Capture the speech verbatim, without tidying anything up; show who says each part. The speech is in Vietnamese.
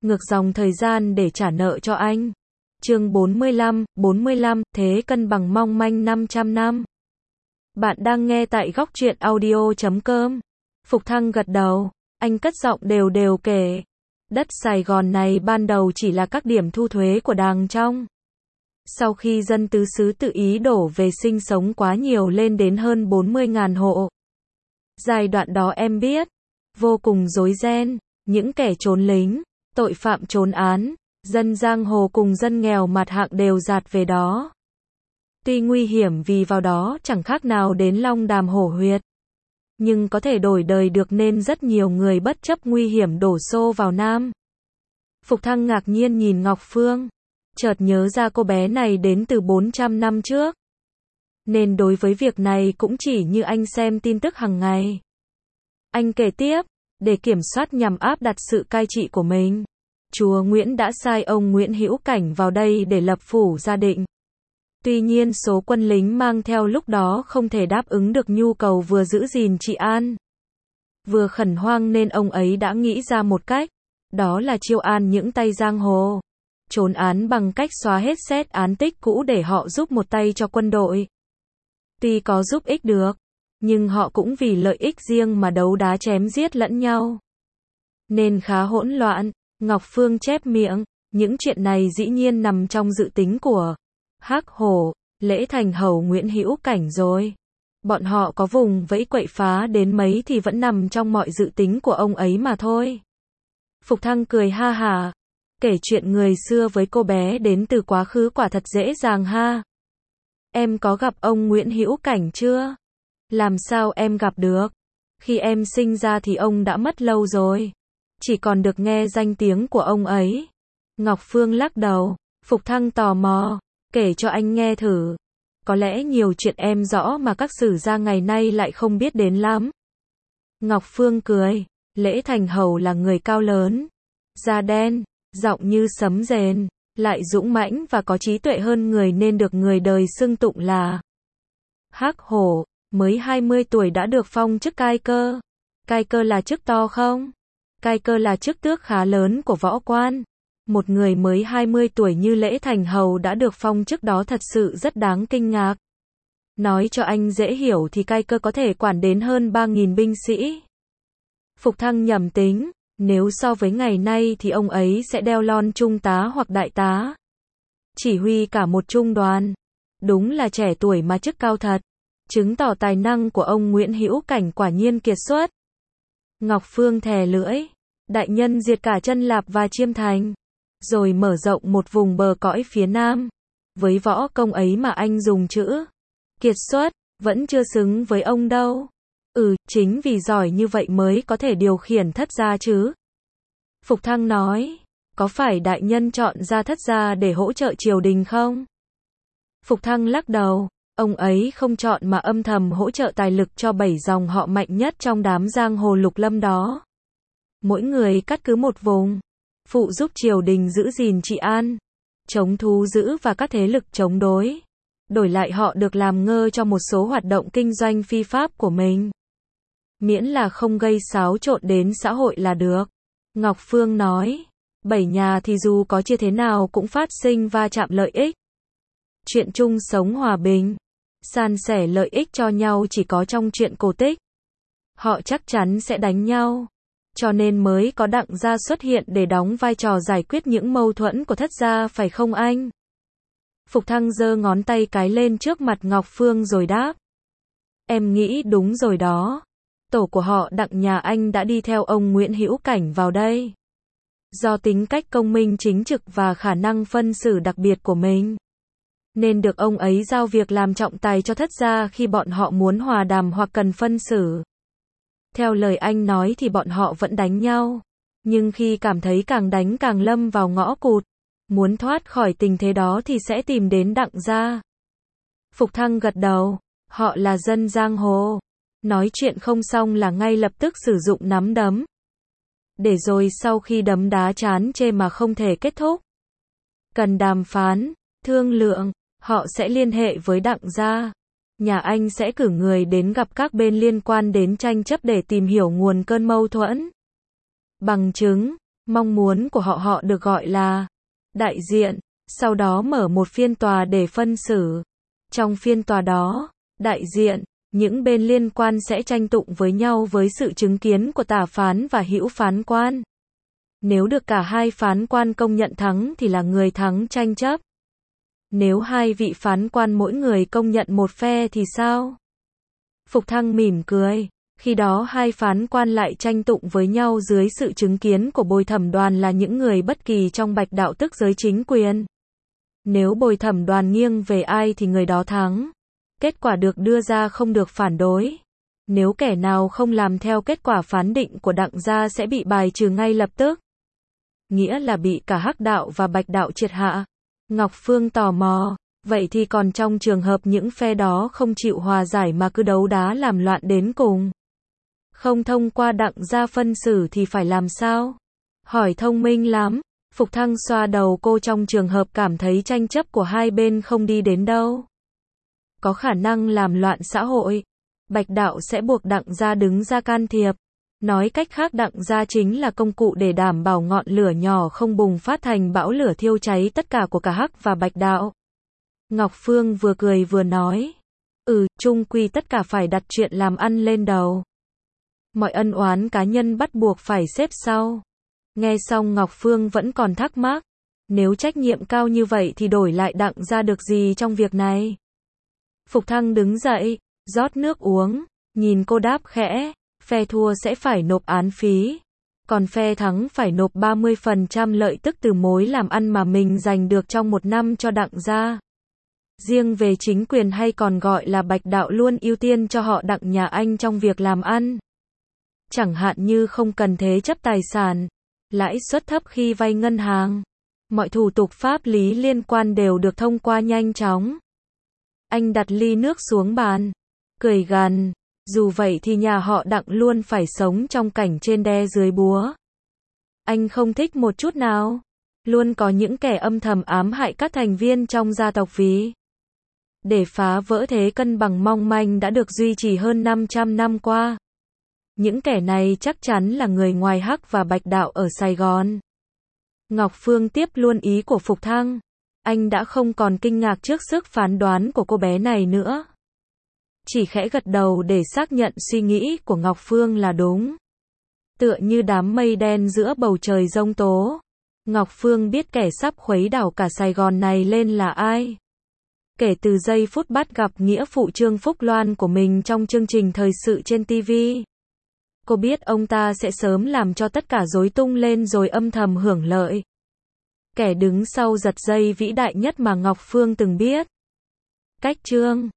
Speaker 1: ngược dòng thời gian để trả nợ cho anh. Chương bốn mươi lăm, bốn mươi lăm, thế cân bằng mong manh năm trăm năm. Bạn đang nghe tại góc truyện audio chấm com. Phục Thăng gật đầu, anh cất giọng đều đều kể. Đất Sài Gòn này ban đầu chỉ là các điểm thu thuế của Đàng Trong. Sau khi dân tứ xứ tự ý đổ về sinh sống quá nhiều lên đến hơn bốn mươi nghìn hộ. Giai đoạn đó em biết, vô cùng rối ren, những kẻ trốn lính, tội phạm trốn án, dân giang hồ cùng dân nghèo mặt hạng đều dạt về đó. Tuy nguy hiểm vì vào đó chẳng khác nào đến long đàm hổ huyệt, nhưng có thể đổi đời được nên rất nhiều người bất chấp nguy hiểm đổ xô vào Nam. Phục Thăng ngạc nhiên nhìn Ngọc Phương, chợt nhớ ra cô bé này đến từ bốn trăm năm trước. Nên đối với việc này cũng chỉ như anh xem tin tức hàng ngày. Anh kể tiếp, để kiểm soát nhằm áp đặt sự cai trị của mình, chúa Nguyễn đã sai ông Nguyễn Hữu Cảnh vào đây để lập phủ gia định. Tuy nhiên số quân lính mang theo lúc đó không thể đáp ứng được nhu cầu vừa giữ gìn trị an, vừa khẩn hoang nên ông ấy đã nghĩ ra một cách, đó là chiêu an những tay giang hồ, trốn án bằng cách xóa hết xét án tích cũ để họ giúp một tay cho quân đội. Tuy có giúp ích được, nhưng họ cũng vì lợi ích riêng mà đấu đá chém giết lẫn nhau. Nên khá hỗn loạn. Ngọc Phương chép miệng, những chuyện này dĩ nhiên nằm trong dự tính của Hắc Hổ, Lễ Thành Hầu Nguyễn Hữu Cảnh rồi. Bọn họ có vùng vẫy quậy phá đến mấy thì vẫn nằm trong mọi dự tính của ông ấy mà thôi. Phục Thăng cười ha hả, kể chuyện người xưa với cô bé đến từ quá khứ quả thật dễ dàng ha. Em có gặp ông Nguyễn Hữu Cảnh chưa? Làm sao em gặp được? Khi em sinh ra thì ông đã mất lâu rồi. Chỉ còn được nghe danh tiếng của ông ấy. Ngọc Phương lắc đầu. Phục Thăng tò mò, kể cho anh nghe thử. Có lẽ nhiều chuyện em rõ mà các sử gia ngày nay lại không biết đến lắm. Ngọc Phương cười. Lễ Thành Hầu là người cao lớn, da đen, giọng như sấm rền, lại dũng mãnh và có trí tuệ hơn người nên được người đời xưng tụng là Hắc Hổ. Mới hai mươi tuổi đã được phong chức cai cơ. Cai cơ là chức to không? Cai cơ là chức tước khá lớn của võ quan. Một người mới hai mươi tuổi như Lễ Thành Hầu đã được phong chức đó thật sự rất đáng kinh ngạc. Nói cho anh dễ hiểu thì cai cơ có thể quản đến hơn ba nghìn binh sĩ. Phục Thăng nhầm tính, nếu so với ngày nay thì ông ấy sẽ đeo lon trung tá hoặc đại tá. Chỉ huy cả một trung đoàn. Đúng là trẻ tuổi mà chức cao thật. Chứng tỏ tài năng của ông Nguyễn Hữu Cảnh quả nhiên kiệt xuất. Ngọc Phương thè lưỡi. Đại nhân diệt cả Chân Lạp và Chiêm Thành, rồi mở rộng một vùng bờ cõi phía Nam. Với võ công ấy mà anh dùng chữ kiệt xuất, vẫn chưa xứng với ông đâu. Ừ, chính vì giỏi như vậy mới có thể điều khiển thất gia chứ. Phục Thăng nói, có phải đại nhân chọn ra thất gia để hỗ trợ triều đình không? Phục Thăng lắc đầu. Ông ấy không chọn mà âm thầm hỗ trợ tài lực cho bảy dòng họ mạnh nhất trong đám giang hồ lục lâm đó. Mỗi người cắt cứ một vùng, phụ giúp triều đình giữ gìn trị an, chống thú dữ và các thế lực chống đối. Đổi lại họ được làm ngơ cho một số hoạt động kinh doanh phi pháp của mình. Miễn là không gây xáo trộn đến xã hội là được. Ngọc Phương nói, bảy nhà thì dù có chia thế nào cũng phát sinh va chạm lợi ích. Chuyện chung sống hòa bình, san sẻ lợi ích cho nhau chỉ có trong chuyện cổ tích. Họ chắc chắn sẽ đánh nhau. Cho nên mới có Đặng gia xuất hiện để đóng vai trò giải quyết những mâu thuẫn của thất gia phải không anh? Phục Thăng giơ ngón tay cái lên trước mặt Ngọc Phương rồi đáp. Em nghĩ đúng rồi đó. Tổ của họ Đặng nhà anh đã đi theo ông Nguyễn Hữu Cảnh vào đây. Do tính cách công minh chính trực và khả năng phân xử đặc biệt của mình, nên được ông ấy giao việc làm trọng tài cho thất gia khi bọn họ muốn hòa đàm hoặc cần phân xử. Theo lời anh nói thì bọn họ vẫn đánh nhau, nhưng khi cảm thấy càng đánh càng lâm vào ngõ cụt, muốn thoát khỏi tình thế đó thì sẽ tìm đến Đặng gia. Phục Thăng gật đầu, họ là dân giang hồ, nói chuyện không xong là ngay lập tức sử dụng nắm đấm. Để rồi sau khi đấm đá chán chê mà không thể kết thúc, cần đàm phán, thương lượng, họ sẽ liên hệ với Đặng gia. Nhà anh sẽ cử người đến gặp các bên liên quan đến tranh chấp để tìm hiểu nguồn cơn mâu thuẫn. Bằng chứng, Mong muốn của họ họ được gọi là đại diện, sau đó mở một phiên tòa để phân xử. Trong phiên tòa đó, đại diện, những bên liên quan sẽ tranh tụng với nhau với sự chứng kiến của tả phán và hữu phán quan. Nếu được cả hai phán quan công nhận thắng thì là người thắng tranh chấp. Nếu hai vị phán quan mỗi người công nhận một phe thì sao? Phục Thăng mỉm cười. Khi đó hai phán quan lại tranh tụng với nhau dưới sự chứng kiến của bồi thẩm đoàn là những người bất kỳ trong Bạch Đạo tức giới chính quyền. Nếu bồi thẩm đoàn nghiêng về ai thì người đó thắng. Kết quả được đưa ra không được phản đối. Nếu kẻ nào không làm theo kết quả phán định của đặng gia sẽ bị bài trừ ngay lập tức. Nghĩa là bị cả Hắc Đạo và Bạch Đạo triệt hạ. Ngọc Phương tò mò, vậy thì còn trong trường hợp những phe đó không chịu hòa giải mà cứ đấu đá làm loạn đến cùng, không thông qua đặng gia phân xử thì phải làm sao? Hỏi thông minh lắm. Phục Thăng xoa đầu cô. Trong trường hợp cảm thấy tranh chấp của hai bên không đi đến đâu, có khả năng làm loạn xã hội, Bạch Đạo sẽ buộc đặng gia đứng ra can thiệp. Nói cách khác đặng gia chính là công cụ để đảm bảo ngọn lửa nhỏ không bùng phát thành bão lửa thiêu cháy tất cả của cả Hắc và Bạch Đạo. Ngọc Phương vừa cười vừa nói. Ừ, chung quy tất cả phải đặt chuyện làm ăn lên đầu. Mọi ân oán cá nhân bắt buộc phải xếp sau. Nghe xong Ngọc Phương vẫn còn thắc mắc. Nếu trách nhiệm cao như vậy thì đổi lại đặng gia được gì trong việc này? Phục Thăng đứng dậy, rót nước uống, nhìn cô đáp khẽ. Phe thua sẽ phải nộp án phí. Còn phe thắng phải nộp ba mươi phần trăm lợi tức từ mối làm ăn mà mình giành được trong một năm cho đặng gia. Riêng về chính quyền hay còn gọi là Bạch Đạo luôn ưu tiên cho họ đặng nhà anh trong việc làm ăn. Chẳng hạn như không cần thế chấp tài sản, lãi suất thấp khi vay ngân hàng. Mọi thủ tục pháp lý liên quan đều được thông qua nhanh chóng. Anh đặt ly nước xuống bàn, cười gằn. Dù vậy thì nhà họ đặng luôn phải sống trong cảnh trên đe dưới búa. Anh không thích một chút nào. Luôn có những kẻ âm thầm ám hại các thành viên trong gia tộc vì để phá vỡ thế cân bằng mong manh đã được duy trì hơn năm trăm năm qua. Những kẻ này chắc chắn là người ngoài Hắc và Bạch Đạo ở Sài Gòn. Ngọc Phương tiếp luôn ý của Phục Thăng. Anh đã không còn kinh ngạc trước sức phán đoán của cô bé này nữa. Chỉ khẽ gật đầu để xác nhận suy nghĩ của Ngọc Phương là đúng. Tựa như đám mây đen giữa bầu trời giông tố, Ngọc Phương biết kẻ sắp khuấy đảo cả Sài Gòn này lên là ai. Kể từ giây phút bắt gặp nghĩa phụ Trương Phúc Loan của mình trong chương trình thời sự trên ti vi, cô biết ông ta sẽ sớm làm cho tất cả rối tung lên rồi âm thầm hưởng lợi. Kẻ đứng sau giật dây vĩ đại nhất mà Ngọc Phương từng biết. Cách Trương